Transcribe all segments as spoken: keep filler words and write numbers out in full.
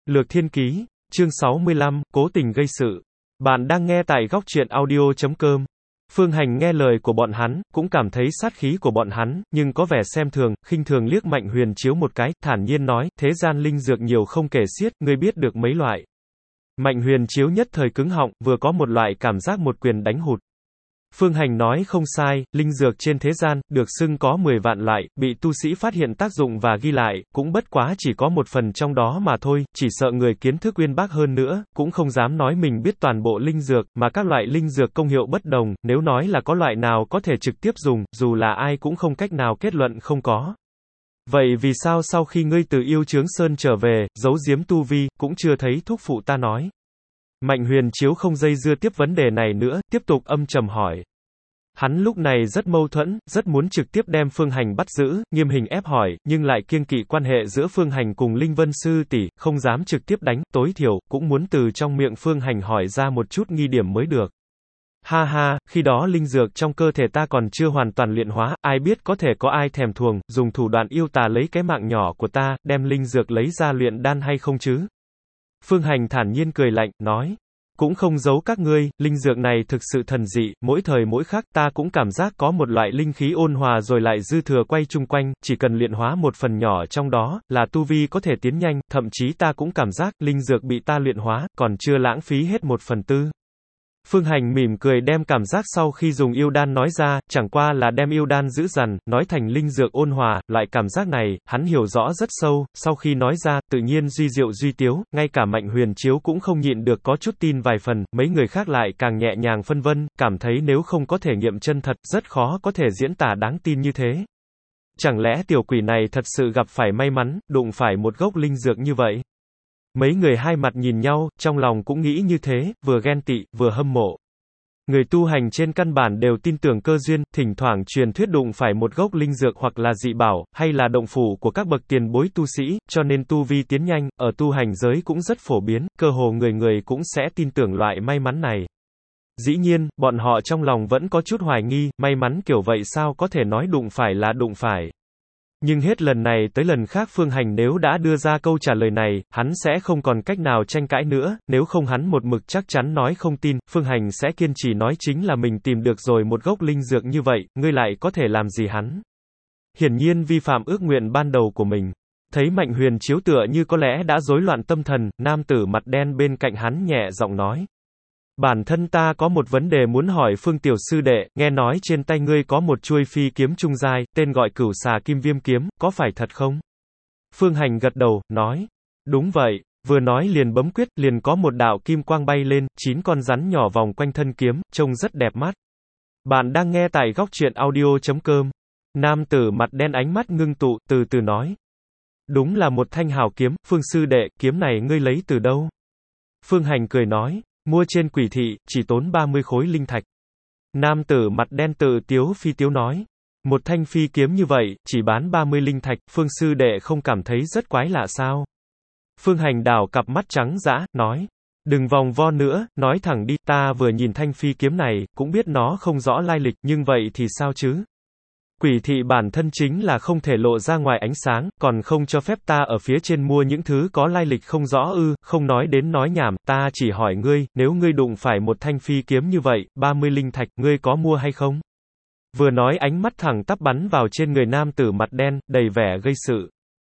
Lược Thiên Ký, chương sáu mươi lăm, cố tình gây sự. Bạn đang nghe tại góc truyện audio chấm com. Phương Hành nghe lời của bọn hắn, cũng cảm thấy sát khí của bọn hắn, nhưng có vẻ xem thường, khinh thường liếc Mạnh Huyền Chiếu một cái, thản nhiên nói, thế gian linh dược nhiều không kể xiết, ngươi biết được mấy loại. Mạnh Huyền Chiếu nhất thời cứng họng, vừa có một loại cảm giác một quyền đánh hụt. Phương Hành nói không sai, linh dược trên thế gian, được xưng có mười vạn loại, bị tu sĩ phát hiện tác dụng và ghi lại, cũng bất quá chỉ có một phần trong đó mà thôi, chỉ sợ người kiến thức uyên bác hơn nữa, cũng không dám nói mình biết toàn bộ linh dược, mà các loại linh dược công hiệu bất đồng, nếu nói là có loại nào có thể trực tiếp dùng, dù là ai cũng không cách nào kết luận không có. Vậy vì sao sau khi ngươi từ Yêu Chướng Sơn trở về, giấu giếm tu vi, cũng chưa thấy thúc phụ ta nói? Mạnh Huyền Chiếu không dây dưa tiếp vấn đề này nữa, tiếp tục âm trầm hỏi. Hắn lúc này rất mâu thuẫn, rất muốn trực tiếp đem Phương Hành bắt giữ, nghiêm hình ép hỏi, nhưng lại kiêng kỵ quan hệ giữa Phương Hành cùng Linh Vân Sư tỷ, không dám trực tiếp đánh, tối thiểu, cũng muốn từ trong miệng Phương Hành hỏi ra một chút nghi điểm mới được. Ha ha, khi đó linh dược trong cơ thể ta còn chưa hoàn toàn luyện hóa, ai biết có thể có ai thèm thuồng, dùng thủ đoạn yêu tà lấy cái mạng nhỏ của ta, đem linh dược lấy ra luyện đan hay không chứ? Phương Hành thản nhiên cười lạnh, nói. Cũng không giấu các ngươi, linh dược này thực sự thần dị, mỗi thời mỗi khắc ta cũng cảm giác có một loại linh khí ôn hòa rồi lại dư thừa quay chung quanh, chỉ cần luyện hóa một phần nhỏ trong đó, là tu vi có thể tiến nhanh, thậm chí ta cũng cảm giác, linh dược bị ta luyện hóa, còn chưa lãng phí hết một phần tư. Phương Hành mỉm cười đem cảm giác sau khi dùng yêu đan nói ra, chẳng qua là đem yêu đan giữ dằn, nói thành linh dược ôn hòa, loại cảm giác này, hắn hiểu rõ rất sâu, sau khi nói ra, tự nhiên duy diệu duy tiếu, ngay cả Mạnh Huyền Chiếu cũng không nhịn được có chút tin vài phần, mấy người khác lại càng nhẹ nhàng phân vân, cảm thấy nếu không có thể nghiệm chân thật, rất khó có thể diễn tả đáng tin như thế. Chẳng lẽ tiểu quỷ này thật sự gặp phải may mắn, đụng phải một gốc linh dược như vậy? Mấy người hai mặt nhìn nhau, trong lòng cũng nghĩ như thế, vừa ghen tị, vừa hâm mộ. Người tu hành trên căn bản đều tin tưởng cơ duyên, thỉnh thoảng truyền thuyết đụng phải một gốc linh dược hoặc là dị bảo, hay là động phủ của các bậc tiền bối tu sĩ, cho nên tu vi tiến nhanh, ở tu hành giới cũng rất phổ biến, cơ hồ người người cũng sẽ tin tưởng loại may mắn này. Dĩ nhiên, bọn họ trong lòng vẫn có chút hoài nghi, may mắn kiểu vậy sao có thể nói đụng phải là đụng phải. Nhưng hết lần này tới lần khác Phương Hành nếu đã đưa ra câu trả lời này, hắn sẽ không còn cách nào tranh cãi nữa, nếu không hắn một mực chắc chắn nói không tin, Phương Hành sẽ kiên trì nói chính là mình tìm được rồi một gốc linh dược như vậy, ngươi lại có thể làm gì hắn? Hiển nhiên vi phạm ước nguyện ban đầu của mình. Thấy Mạnh Huyền Chiếu tựa như có lẽ đã rối loạn tâm thần, nam tử mặt đen bên cạnh hắn nhẹ giọng nói. Bản thân ta có một vấn đề muốn hỏi Phương tiểu sư đệ, nghe nói trên tay ngươi có một chuôi phi kiếm trung giai, tên gọi Cửu Xà Kim Viêm kiếm, có phải thật không? Phương Hành gật đầu, nói. Đúng vậy, vừa nói liền bấm quyết, liền có một đạo kim quang bay lên, chín con rắn nhỏ vòng quanh thân kiếm, trông rất đẹp mắt. Bạn đang nghe tại góc truyện audio chấm com. Nam tử mặt đen ánh mắt ngưng tụ, từ từ nói. Đúng là một thanh hào kiếm, Phương sư đệ, kiếm này ngươi lấy từ đâu? Phương Hành cười nói. Mua trên quỷ thị, chỉ tốn ba mươi khối linh thạch. Nam tử mặt đen tự tiếu phi tiếu nói. Một thanh phi kiếm như vậy, chỉ bán ba mươi linh thạch, Phương sư đệ không cảm thấy rất quái lạ sao? Phương Hành đảo cặp mắt trắng dã, nói. Đừng vòng vo nữa, nói thẳng đi, ta vừa nhìn thanh phi kiếm này, cũng biết nó không rõ lai lịch, nhưng vậy thì sao chứ? Quỷ thị bản thân chính là không thể lộ ra ngoài ánh sáng, còn không cho phép ta ở phía trên mua những thứ có lai lịch không rõ ư, không nói đến nói nhảm, ta chỉ hỏi ngươi, nếu ngươi đụng phải một thanh phi kiếm như vậy, ba mươi linh thạch, ngươi có mua hay không? Vừa nói ánh mắt thẳng tắp bắn vào trên người nam tử mặt đen, đầy vẻ gây sự.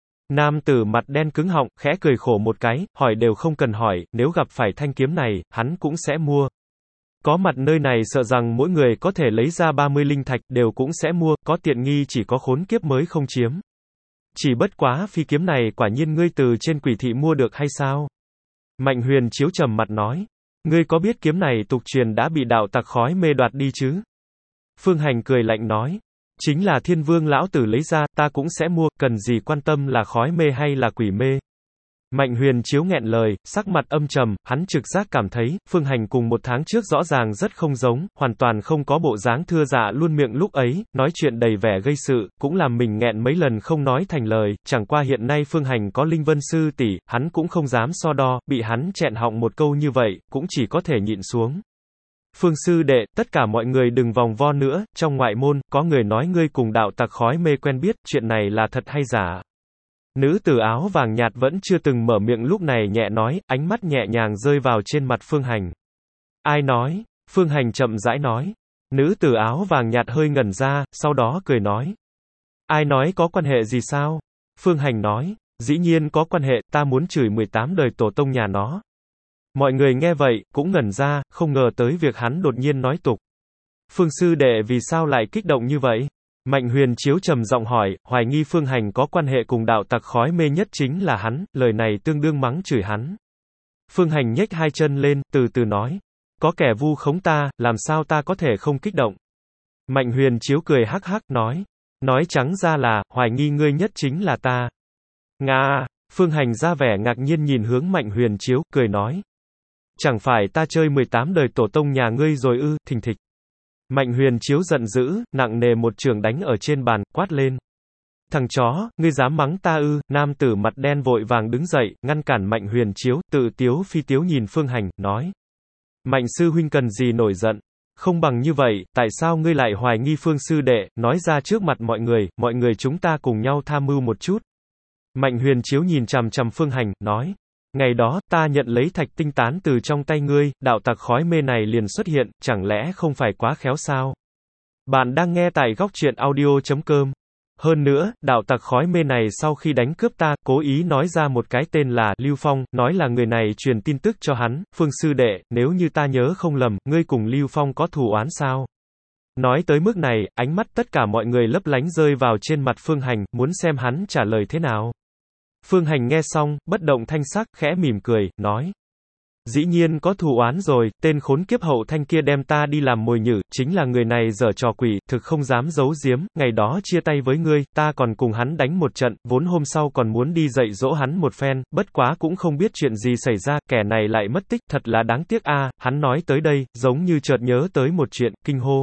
Nam tử mặt đen cứng họng, khẽ cười khổ một cái, hỏi đều không cần hỏi, nếu gặp phải thanh kiếm này, hắn cũng sẽ mua. Có mặt nơi này sợ rằng mỗi người có thể lấy ra ba mươi linh thạch, đều cũng sẽ mua, có tiện nghi chỉ có khốn kiếp mới không chiếm. Chỉ bất quá phi kiếm này quả nhiên ngươi từ trên quỷ thị mua được hay sao? Mạnh Huyền Chiếu trầm mặt nói. Ngươi có biết kiếm này tục truyền đã bị đạo tặc khói mê đoạt đi chứ? Phương Hành cười lạnh nói. Chính là Thiên Vương lão tử lấy ra, ta cũng sẽ mua, cần gì quan tâm là khói mê hay là quỷ mê. Mạnh Huyền Chiếu nghẹn lời, sắc mặt âm trầm, hắn trực giác cảm thấy, Phương Hành cùng một tháng trước rõ ràng rất không giống, hoàn toàn không có bộ dáng thưa dạ luôn miệng lúc ấy, nói chuyện đầy vẻ gây sự, cũng làm mình nghẹn mấy lần không nói thành lời, chẳng qua hiện nay Phương Hành có Linh Vân Sư tỷ, hắn cũng không dám so đo, bị hắn chẹn họng một câu như vậy, cũng chỉ có thể nhịn xuống. Phương sư đệ, tất cả mọi người đừng vòng vo nữa, trong ngoại môn, có người nói ngươi cùng đạo tặc khói mê quen biết, chuyện này là thật hay giả? Nữ tử áo vàng nhạt vẫn chưa từng mở miệng lúc này nhẹ nói, ánh mắt nhẹ nhàng rơi vào trên mặt Phương Hành. Ai nói? Phương Hành chậm rãi nói. Nữ tử áo vàng nhạt hơi ngẩn ra, sau đó cười nói. Ai nói có quan hệ gì sao? Phương Hành nói. Dĩ nhiên có quan hệ, ta muốn chửi mười tám đời tổ tông nhà nó. Mọi người nghe vậy, cũng ngẩn ra, không ngờ tới việc hắn đột nhiên nói tục. Phương sư đệ vì sao lại kích động như vậy? Mạnh Huyền Chiếu trầm giọng hỏi, hoài nghi Phương Hành có quan hệ cùng đạo tặc khói mê nhất chính là hắn, lời này tương đương mắng chửi hắn. Phương Hành nhếch hai chân lên, từ từ nói. Có kẻ vu khống ta, làm sao ta có thể không kích động? Mạnh Huyền Chiếu cười hắc hắc, nói. Nói trắng ra là, hoài nghi ngươi nhất chính là ta. Nga, Phương Hành ra vẻ ngạc nhiên nhìn hướng Mạnh Huyền Chiếu, cười nói. Chẳng phải ta chơi mười tám đời tổ tông nhà ngươi rồi ư, thình thịch. Mạnh Huyền Chiếu giận dữ, nặng nề một chưởng đánh ở trên bàn, quát lên. Thằng chó, ngươi dám mắng ta ư? Nam tử mặt đen vội vàng đứng dậy, ngăn cản Mạnh Huyền Chiếu, tự tiếu phi tiếu nhìn Phương Hành, nói. Mạnh sư huynh cần gì nổi giận? Không bằng như vậy, tại sao ngươi lại hoài nghi Phương sư đệ, nói ra trước mặt mọi người, mọi người chúng ta cùng nhau tham mưu một chút. Mạnh Huyền Chiếu nhìn chằm chằm Phương Hành, nói. Ngày đó, ta nhận lấy thạch tinh tán từ trong tay ngươi, đạo tặc khói mê này liền xuất hiện, chẳng lẽ không phải quá khéo sao? Bạn đang nghe tại góc truyện audio chấm com. Hơn nữa, đạo tặc khói mê này sau khi đánh cướp ta, cố ý nói ra một cái tên là Lưu Phong, nói là người này truyền tin tức cho hắn, Phương sư đệ, nếu như ta nhớ không lầm, ngươi cùng Lưu Phong có thù oán sao? Nói tới mức này, ánh mắt tất cả mọi người lấp lánh rơi vào trên mặt Phương Hành, muốn xem hắn trả lời thế nào. Phương Hành nghe xong, bất động thanh sắc, khẽ mỉm cười, nói. Dĩ nhiên có thù oán rồi, tên khốn kiếp hậu thanh kia đem ta đi làm mồi nhử, chính là người này giở trò quỷ, thực không dám giấu giếm, ngày đó chia tay với ngươi, ta còn cùng hắn đánh một trận, vốn hôm sau còn muốn đi dạy dỗ hắn một phen, bất quá cũng không biết chuyện gì xảy ra, kẻ này lại mất tích, thật là đáng tiếc a. Hắn nói tới đây, giống như chợt nhớ tới một chuyện, kinh hô.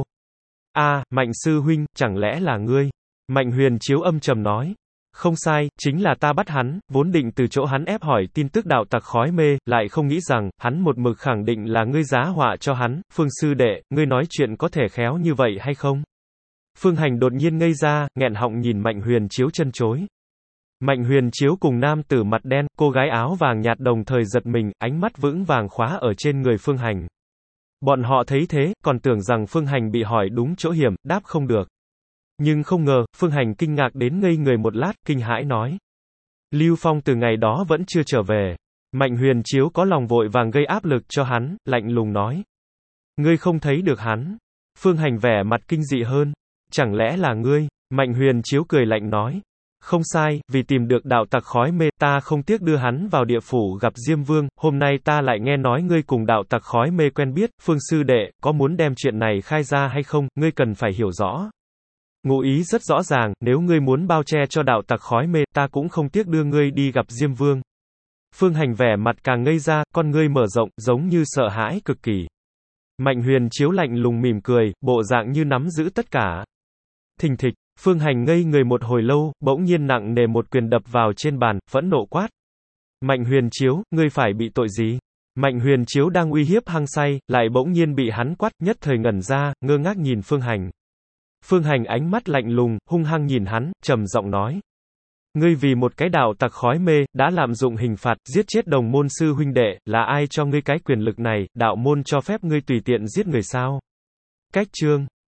A, Mạnh sư huynh, chẳng lẽ là ngươi? Mạnh Huyền Chiếu âm trầm nói. Không sai, chính là ta bắt hắn, vốn định từ chỗ hắn ép hỏi tin tức đạo tặc khói mê, lại không nghĩ rằng, hắn một mực khẳng định là ngươi giá họa cho hắn, Phương sư đệ, ngươi nói chuyện có thể khéo như vậy hay không? Phương Hành đột nhiên ngây ra, nghẹn họng nhìn Mạnh Huyền Chiếu chân chối. Mạnh Huyền Chiếu cùng nam tử mặt đen, cô gái áo vàng nhạt đồng thời giật mình, ánh mắt vững vàng khóa ở trên người Phương Hành. Bọn họ thấy thế, còn tưởng rằng Phương Hành bị hỏi đúng chỗ hiểm, đáp không được. Nhưng không ngờ, Phương Hành kinh ngạc đến ngây người một lát, kinh hãi nói. Lưu Phong từ ngày đó vẫn chưa trở về. Mạnh Huyền Chiếu có lòng vội vàng gây áp lực cho hắn, lạnh lùng nói. Ngươi không thấy được hắn. Phương Hành vẻ mặt kinh dị hơn. Chẳng lẽ là ngươi? Mạnh Huyền Chiếu cười lạnh nói. Không sai, vì tìm được đạo tặc khói mê, ta không tiếc đưa hắn vào địa phủ gặp Diêm Vương, hôm nay ta lại nghe nói ngươi cùng đạo tặc khói mê quen biết, Phương sư đệ, có muốn đem chuyện này khai ra hay không, ngươi cần phải hiểu rõ. Ngụ ý rất rõ ràng, nếu ngươi muốn bao che cho đạo tặc khói mê, ta cũng không tiếc đưa ngươi đi gặp Diêm Vương. Phương Hành vẻ mặt càng ngây ra, con ngươi mở rộng, giống như sợ hãi cực kỳ. Mạnh Huyền Chiếu lạnh lùng mỉm cười, bộ dạng như nắm giữ tất cả. Thình thịch, Phương Hành ngây người một hồi lâu, bỗng nhiên nặng nề một quyền đập vào trên bàn, phẫn nộ quát. Mạnh Huyền Chiếu, ngươi phải bị tội gì? Mạnh Huyền Chiếu đang uy hiếp hăng say, lại bỗng nhiên bị hắn quát, nhất thời ngẩn ra, ngơ ngác nhìn Phương Hành. Phương Hành ánh mắt lạnh lùng, hung hăng nhìn hắn, trầm giọng nói. Ngươi vì một cái đạo tặc khói mê, đã lạm dụng hình phạt, giết chết đồng môn sư huynh đệ, là ai cho ngươi cái quyền lực này, đạo môn cho phép ngươi tùy tiện giết người sao? Cách chương.